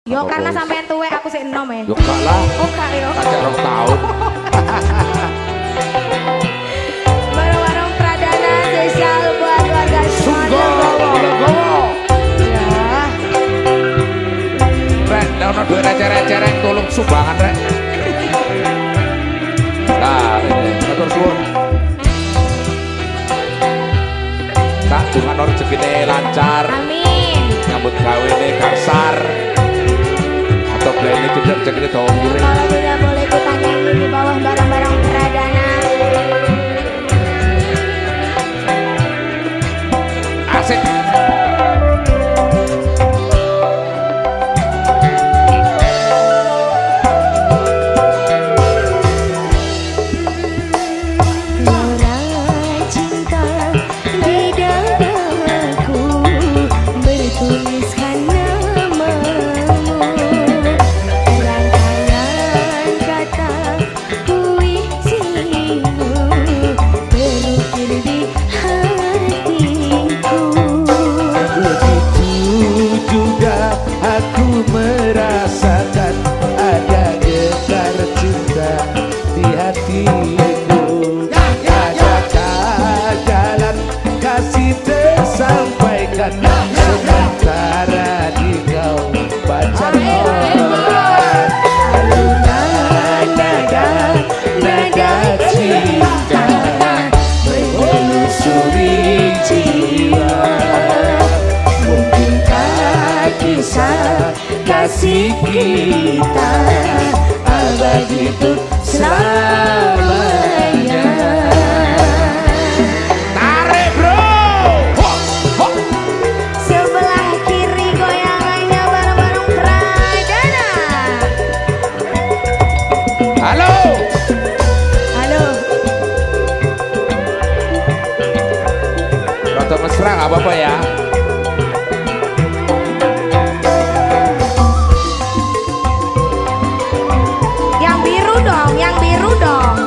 Yo karena sampean tuwe aku sik enom ya. Yo gak lah. Oh gak yo. Ada 2 tahun. Warung-warung Pradana spesial buat warga semuanya. Ya. Rek, ono duit receh-receh tolong sumbangan rek. Nah, ini matur suwun. Tak dengan rezekine lancar. Amin. Nyambut gawene kasar. Atau ini tidak rezekine dawa muring. Kalau tidak boleh ikutan nyanyi di bawah barang-barang Pradana. Asik. Sementara di kau baca nada cinta menelusuri jiwa. Mungkinkah kisah kasih kita abadi untuk selamanya. Mesra gak apa-apa ya. Yang biru dong, yang biru dong.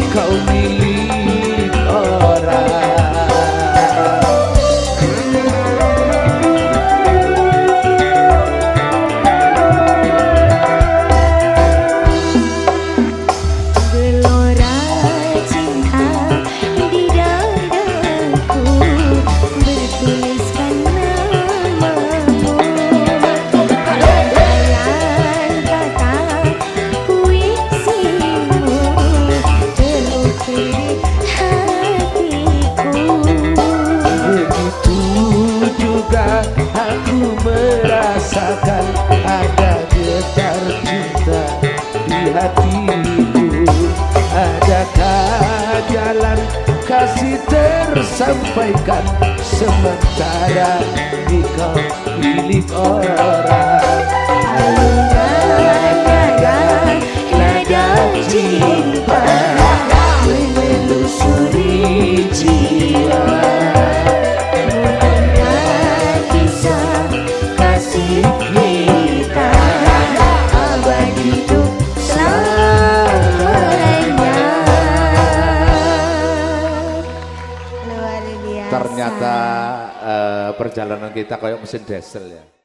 kau milik orang. Gelora cinta di dadaku bertuliskan namamu. Rangkaian kata puisimu terukir di hatiku. Begitu juga aku merasakan ada getar cinta di hatiku. Adakah jalan kasih tersampaikan sementara di kau milik orang. Nada cinta menelusuri jiwa, mengenal kisah kasih kita abadi untuk selamanya. Luar biasa. Ternyata perjalanan kita kayak mesin diesel ya.